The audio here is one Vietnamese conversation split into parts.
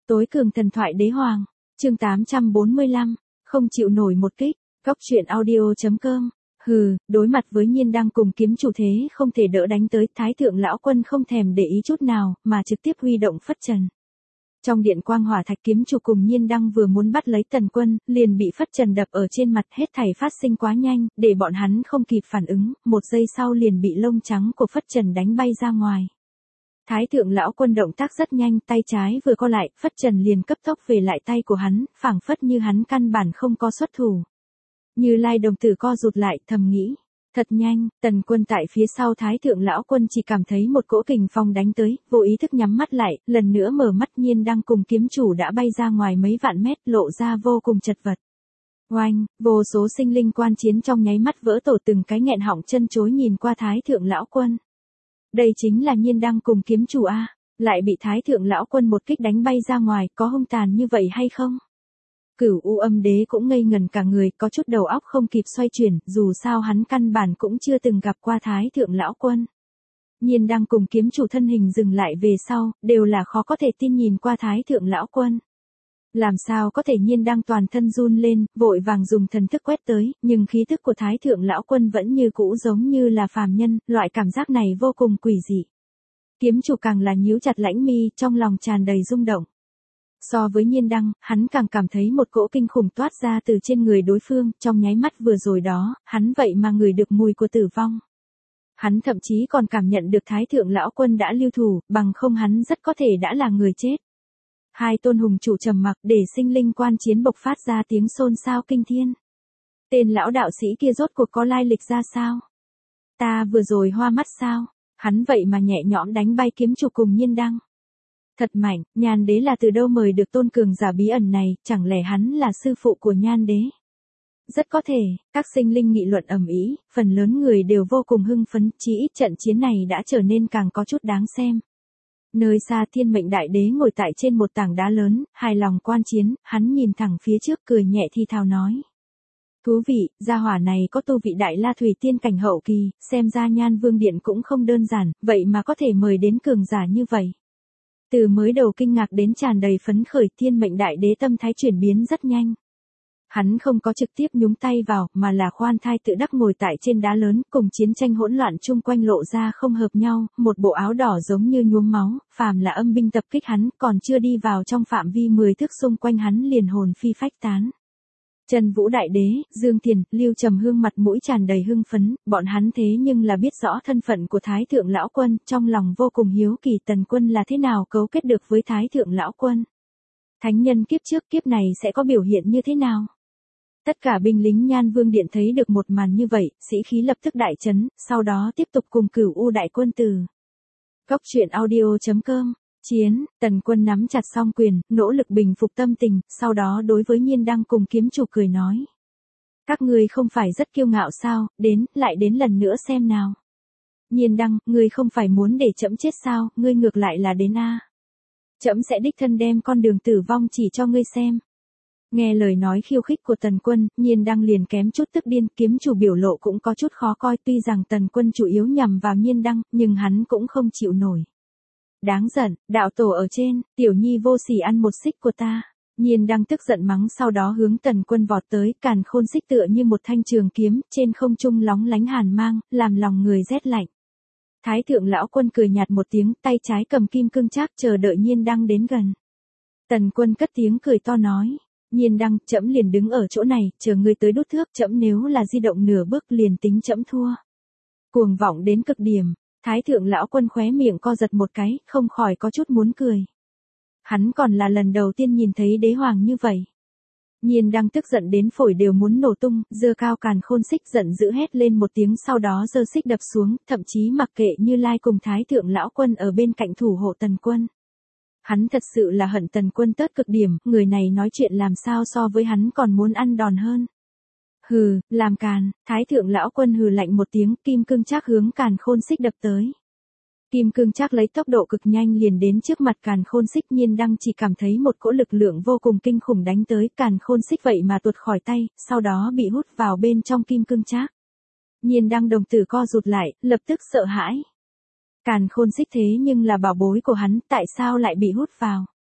Tối cường thần thoại đế hoàng, chương 845, không chịu nổi một kích, góc truyện audio.com. Đối mặt với Nhiên Đăng cùng kiếm chủ thế không thể đỡ đánh tới, Thái thượng lão quân không thèm để ý chút nào, mà trực tiếp huy động phất trần. Trong điện quang hỏa thạch, kiếm chủ cùng Nhiên Đăng vừa muốn bắt lấy Tần Quân, liền bị phất trần đập ở trên mặt, hết thảy phát sinh quá nhanh, để bọn hắn không kịp phản ứng, một giây sau liền bị lông trắng của phất trần đánh bay ra ngoài. Thái thượng lão quân động tác rất nhanh, tay trái vừa co lại, phất trần liền cấp tốc về lại tay của hắn, phảng phất như hắn căn bản không có xuất thủ. Như Lai đồng tử co rụt lại, thầm nghĩ, thật nhanh. Tần Quân tại phía sau Thái thượng lão quân chỉ cảm thấy một cỗ kình phong đánh tới, vô ý thức nhắm mắt lại, lần nữa mở mắt, Nhiên Đăng cùng kiếm chủ đã bay ra ngoài mấy vạn mét, lộ ra vô cùng chật vật. Oanh, vô số sinh linh quan chiến trong nháy mắt vỡ tổ, từng cái nghẹn họng chân chối nhìn qua Thái thượng lão quân. Đây chính là Nhiên Đăng cùng kiếm chủ a, lại bị Thái thượng lão quân một kích đánh bay ra ngoài, có hung tàn như vậy hay không? Cửu U Âm Đế cũng ngây ngần cả người, có chút đầu óc không kịp xoay chuyển, dù sao hắn căn bản cũng chưa từng gặp qua Thái thượng lão quân. Nhiên Đăng cùng kiếm chủ thân hình dừng lại về sau, đều là khó có thể tin nhìn qua Thái thượng lão quân. Làm sao có thể? Nhiên Đăng toàn thân run lên, vội vàng dùng thần thức quét tới, nhưng khí thức của Thái thượng lão quân vẫn như cũ giống như là phàm nhân, loại cảm giác này vô cùng quỷ dị. Kiếm chủ càng là nhíu chặt lãnh mi, trong lòng tràn đầy rung động. So với Nhiên Đăng, hắn càng cảm thấy một cỗ kinh khủng toát ra từ trên người đối phương, trong nháy mắt vừa rồi đó, hắn vậy mà ngửi được mùi của tử vong. Hắn thậm chí còn cảm nhận được Thái thượng lão quân đã lưu thủ, bằng không hắn rất có thể đã là người chết. Hai tôn hùng chủ trầm mặc, để sinh linh quan chiến bộc phát ra tiếng xôn xao kinh thiên. Tên lão đạo sĩ kia rốt cuộc có lai lịch ra sao? Ta vừa rồi hoa mắt sao? Hắn vậy mà nhẹ nhõm đánh bay kiếm chủ cùng Nhiên Đăng. Thật mạnh. Nhan đế là từ đâu mời được tôn cường giả bí ẩn này, chẳng lẽ hắn là sư phụ của Nhan đế? Rất có thể. Các sinh linh nghị luận ầm ĩ, phần lớn người đều vô cùng hưng phấn, chỉ ít trận chiến này đã trở nên càng có chút đáng xem. Nơi xa Thiên Mệnh Đại Đế ngồi tại trên một tảng đá lớn, hài lòng quan chiến, hắn nhìn thẳng phía trước cười nhẹ thi thào nói. Thú vị, gia hỏa này có tu vị Đại La Thủy Tiên cảnh hậu kỳ, xem ra Nhan Vương Điện cũng không đơn giản, vậy mà có thể mời đến cường giả như vậy. Từ mới đầu kinh ngạc đến tràn đầy phấn khởi, Thiên Mệnh Đại Đế tâm thái chuyển biến rất nhanh. Hắn không có trực tiếp nhúng tay vào, mà là khoan thai tự đắc ngồi tại trên đá lớn, cùng chiến tranh hỗn loạn chung quanh lộ ra không hợp nhau, một bộ áo đỏ giống như nhuốm máu, phàm là âm binh tập kích hắn, còn chưa đi vào trong phạm vi 10 thước xung quanh hắn liền hồn phi phách tán. Trần Vũ Đại Đế, Dương Thiền, Lưu Trầm Hương mặt mũi tràn đầy hưng phấn, bọn hắn thế nhưng là biết rõ thân phận của Thái thượng lão quân, trong lòng vô cùng hiếu kỳ Tần Quân là thế nào cấu kết được với Thái thượng lão quân. Thánh nhân kiếp trước kiếp này sẽ có biểu hiện như thế nào? Tất cả binh lính Nhan Vương Điện thấy được một màn như vậy, sĩ khí lập tức đại chấn, sau đó tiếp tục cùng Cửu U đại quân từ. Góc truyện audio.com. Chiến. Tần Quân nắm chặt song quyền, nỗ lực bình phục tâm tình, sau đó đối với Nhiên Đăng cùng kiếm chủ cười nói. Các ngươi không phải rất kiêu ngạo sao, lại đến lần nữa xem nào. Nhiên Đăng, ngươi không phải muốn để trẫm chết sao, ngươi ngược lại là đến a. Trẫm sẽ đích thân đem con đường tử vong chỉ cho ngươi xem. Nghe lời nói khiêu khích của Tần Quân, Nhiên Đăng liền kém chút tức điên, kiếm chủ biểu lộ cũng có chút khó coi, tuy rằng Tần Quân chủ yếu nhằm vào Nhiên Đăng, nhưng hắn cũng không chịu nổi. Đáng giận, đạo tổ ở trên, tiểu nhi vô sỉ ăn một xích của ta. Nhiên Đăng tức giận mắng, sau đó hướng Tần Quân vọt tới, càn khôn xích tựa như một thanh trường kiếm, trên không trung lóng lánh hàn mang, làm lòng người rét lạnh. Thái thượng lão quân cười nhạt một tiếng, tay trái cầm kim cương trác chờ đợi Nhiên Đăng đến gần. Tần Quân cất tiếng cười to nói. Nhiên Đăng, trẫm liền đứng ở chỗ này, chờ ngươi tới đốt thước, trẫm nếu là di động nửa bước liền tính trẫm thua. Cuồng vọng đến cực điểm, Thái thượng lão quân khóe miệng co giật một cái, không khỏi có chút muốn cười. Hắn còn là lần đầu tiên nhìn thấy đế hoàng như vậy. Nhiên Đăng tức giận đến phổi đều muốn nổ tung, giơ cao càn khôn xích giận dữ hét lên một tiếng, sau đó giơ xích đập xuống, thậm chí mặc kệ Như Lai cùng Thái thượng lão quân ở bên cạnh thủ hộ Tần Quân. Hắn thật sự là hận Tần Quân tớt cực điểm, người này nói chuyện làm sao so với hắn còn muốn ăn đòn hơn. Hừ, làm càn. Thái thượng lão quân hừ lạnh một tiếng, kim cương trác hướng càn khôn xích đập tới. Kim cương trác lấy tốc độ cực nhanh liền đến trước mặt càn khôn xích, Nhiên Đăng chỉ cảm thấy một cỗ lực lượng vô cùng kinh khủng đánh tới, càn khôn xích vậy mà tuột khỏi tay, sau đó bị hút vào bên trong kim cương trác. Nhiên Đăng đồng tử co rụt lại, lập tức sợ hãi. Càn khôn xích thế nhưng là bảo bối của hắn, tại sao lại bị hút vào?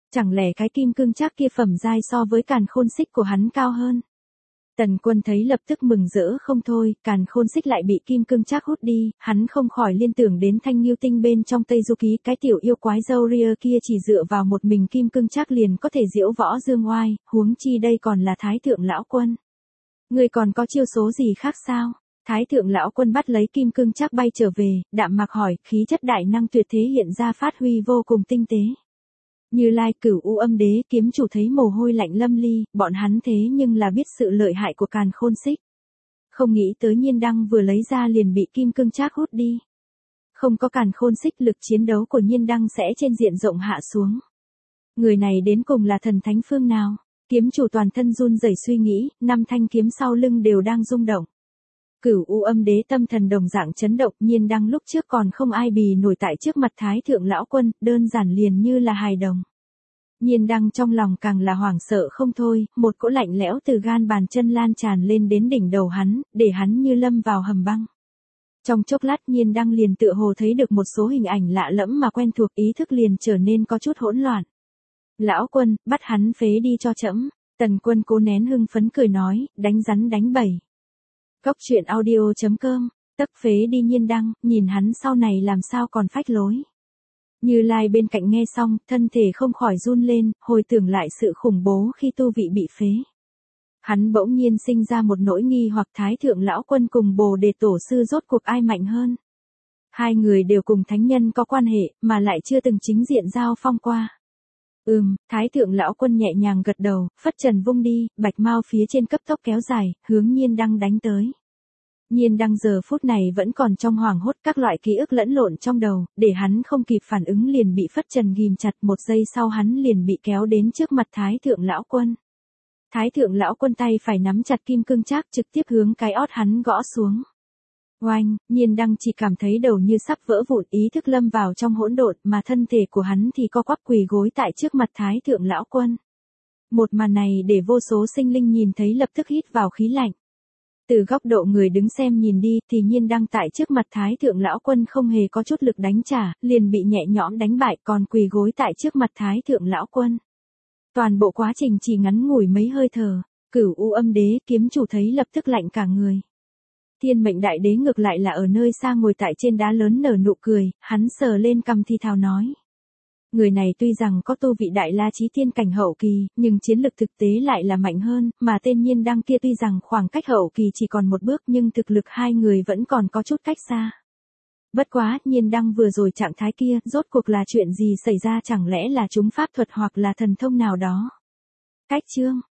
Chẳng lẽ cái kim cương trác kia phẩm giai so với càn khôn xích của hắn cao hơn? Tần Quân thấy lập tức mừng rỡ không thôi, càn khôn xích lại bị kim cương trác hút đi, hắn không khỏi liên tưởng đến Thanh Ngưu Tinh bên trong Tây Du Ký, cái tiểu yêu quái râu ria kia chỉ dựa vào một mình kim cương trác liền có thể diễu võ dương oai, huống chi đây còn là Thái Thượng Lão Quân. Người còn có chiêu số gì khác sao? Thái Thượng Lão Quân bắt lấy kim cương trác bay trở về, đạm mạc hỏi, khí chất đại năng tuyệt thế hiện ra phát huy vô cùng tinh tế. Như Lai, Cửu U Âm Đế, kiếm chủ thấy mồ hôi lạnh lâm ly, bọn hắn thế nhưng là biết sự lợi hại của càn khôn xích. Không nghĩ tới Nhiên Đăng vừa lấy ra liền bị kim cương trác hút đi. Không có càn khôn xích, lực chiến đấu của Nhiên Đăng sẽ trên diện rộng hạ xuống. Người này đến cùng là thần thánh phương nào? Kiếm chủ toàn thân run rẩy suy nghĩ, 5 thanh kiếm sau lưng đều đang rung động. Cửu U Âm Đế tâm thần đồng dạng chấn động, Nhiên Đăng lúc trước còn không ai bì nổi tại trước mặt Thái Thượng Lão Quân, đơn giản liền như là hài đồng. Nhiên Đăng trong lòng càng là hoảng sợ không thôi, một cỗ lạnh lẽo từ gan bàn chân lan tràn lên đến đỉnh đầu hắn, để hắn như lâm vào hầm băng. Trong chốc lát Nhiên Đăng liền tựa hồ thấy được một số hình ảnh lạ lẫm mà quen thuộc, ý thức liền trở nên có chút hỗn loạn. Lão Quân, bắt hắn phế đi cho trẫm. Tần Quân cố nén hưng phấn cười nói, đánh rắn đánh bầy. Cốc truyện audio.com, tấp phế đi Nhiên Đăng, nhìn hắn sau này làm sao còn phách lối. Như Lai bên cạnh nghe xong, thân thể không khỏi run lên, hồi tưởng lại sự khủng bố khi tu vị bị phế. Hắn bỗng nhiên sinh ra một nỗi nghi hoặc Thái Thượng Lão Quân cùng Bồ Đề Tổ Sư rốt cuộc ai mạnh hơn. Hai người đều cùng thánh nhân có quan hệ, mà lại chưa từng chính diện giao phong qua. Thái Thượng Lão Quân nhẹ nhàng gật đầu, phất trần vung đi, bạch mao phía trên cấp tốc kéo dài, hướng Nhiên Đăng đánh tới. Nhiên Đăng giờ phút này vẫn còn trong hoảng hốt, các loại ký ức lẫn lộn trong đầu, để hắn không kịp phản ứng liền bị phất trần ghim chặt, một giây sau hắn liền bị kéo đến trước mặt Thái Thượng Lão Quân. Thái Thượng Lão Quân tay phải nắm chặt kim cương trác trực tiếp hướng cái ót hắn gõ xuống. Oanh, Nhiên Đăng chỉ cảm thấy đầu như sắp vỡ vụn, ý thức lâm vào trong hỗn độn, mà thân thể của hắn thì co quắp quỳ gối tại trước mặt Thái Thượng Lão Quân. Một màn này để vô số sinh linh nhìn thấy lập tức hít vào khí lạnh. Từ góc độ người đứng xem nhìn đi thì Nhiên Đăng tại trước mặt Thái Thượng Lão Quân không hề có chút lực đánh trả, liền bị nhẹ nhõm đánh bại, còn quỳ gối tại trước mặt Thái Thượng Lão Quân. Toàn bộ quá trình chỉ ngắn ngủi mấy hơi thở, Cửu U Âm Đế, kiếm chủ thấy lập tức lạnh cả người. Thiên Mệnh Đại Đế ngược lại là ở nơi xa ngồi tại trên đá lớn nở nụ cười, hắn sờ lên cằm thì thào nói. Người này tuy rằng có tu vị đại la chí tiên cảnh hậu kỳ, nhưng chiến lực thực tế lại là mạnh hơn, mà tên Nhiên Đăng kia tuy rằng khoảng cách hậu kỳ chỉ còn một bước nhưng thực lực hai người vẫn còn có chút cách xa. Bất quá, Nhiên Đăng vừa rồi trạng thái kia, rốt cuộc là chuyện gì xảy ra, chẳng lẽ là trúng pháp thuật hoặc là thần thông nào đó. Cách chương